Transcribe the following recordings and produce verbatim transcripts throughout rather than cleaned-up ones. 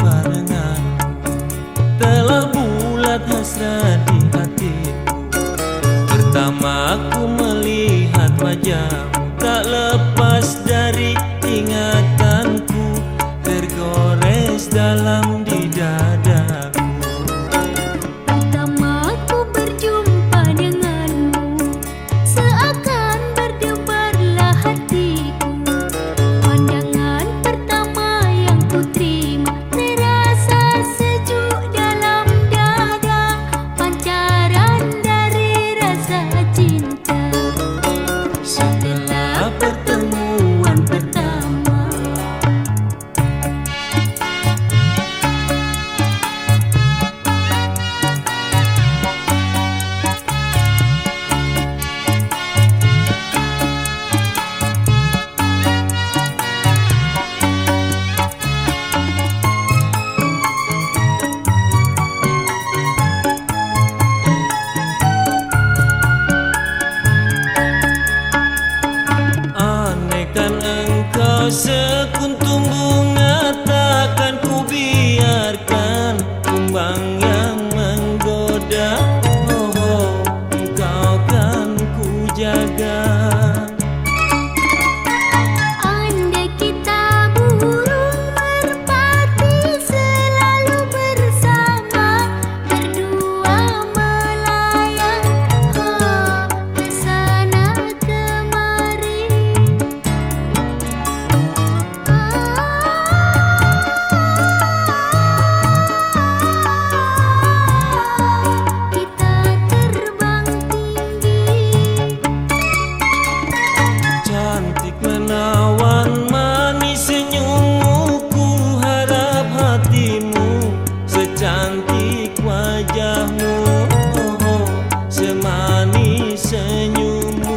barengan, telah bulat hasrat di hatiku. Pertama aku melihat wajahmu, tak lepas dari ingatanku, tergores dalam di dadaku. Pertama aku berjumpa denganmu, seakan berdebarlah hatiku. Pandangan pertama yang ku terima, terasa sejuk dalam dada, pancaran dari rasa cinta. Setelah pertemuan pertama, sekuntum bunga takkan ku biarkan kumbang yang menggoda. Oh, oh, engkau kan ku jaga. andai kita burung merpati selalu bersama, berdua melayang oh, ke sana kemari. Kita terbang tinggi, Cantik menawan manis senyummu, ku harap hatimu secantik wajahmu. Oh, oh, semanis senyummu.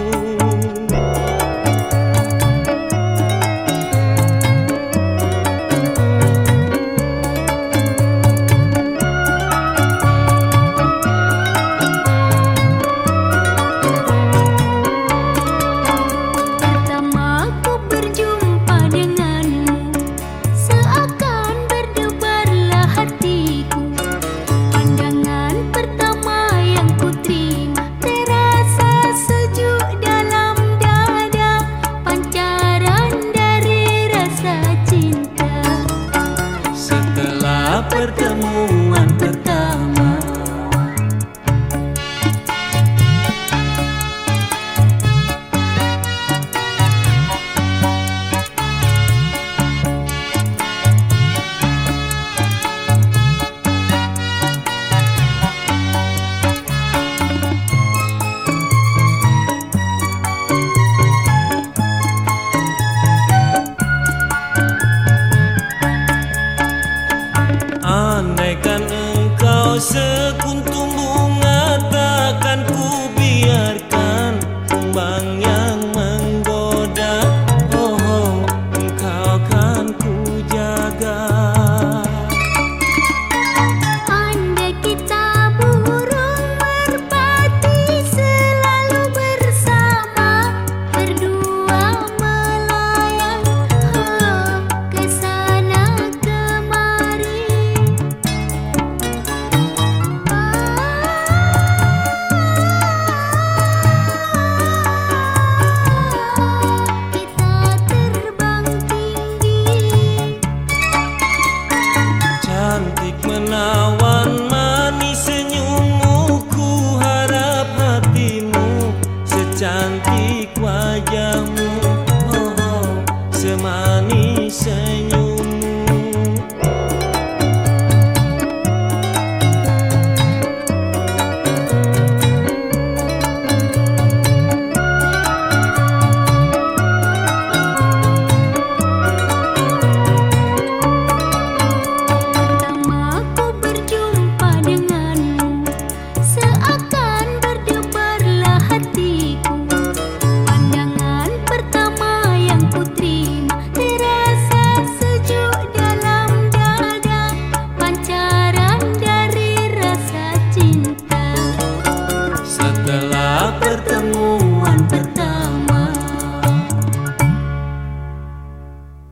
pertama aku berjumpa denganmu, seakan berdebarlah hatiku. Pandangan pertama yang ku terima, terasa sejuk dalam dada, pancaran dari rasa cinta. Setelah pertemuan pertama, andaikan engkau sekuntum bunga takkan ku biarkan kumbang yang menggoda. Oh, oh, engkau kan ku jaga. Andai kita burung merpati selalu bersama, berdua melayang oh, ke sana kemari. Kita terbang tinggi, Cantik menawan manis senyummu, ku harap hatimu secantik wajahmu. Oh, oh, semanis senyummu. pertama aku berjumpa denganmu, seakan berdebarlah hatiku. Pandangan pertama yang ku terima, terasa sejuk dalam dada, pancaran dari rasa cinta. Setelah bertemu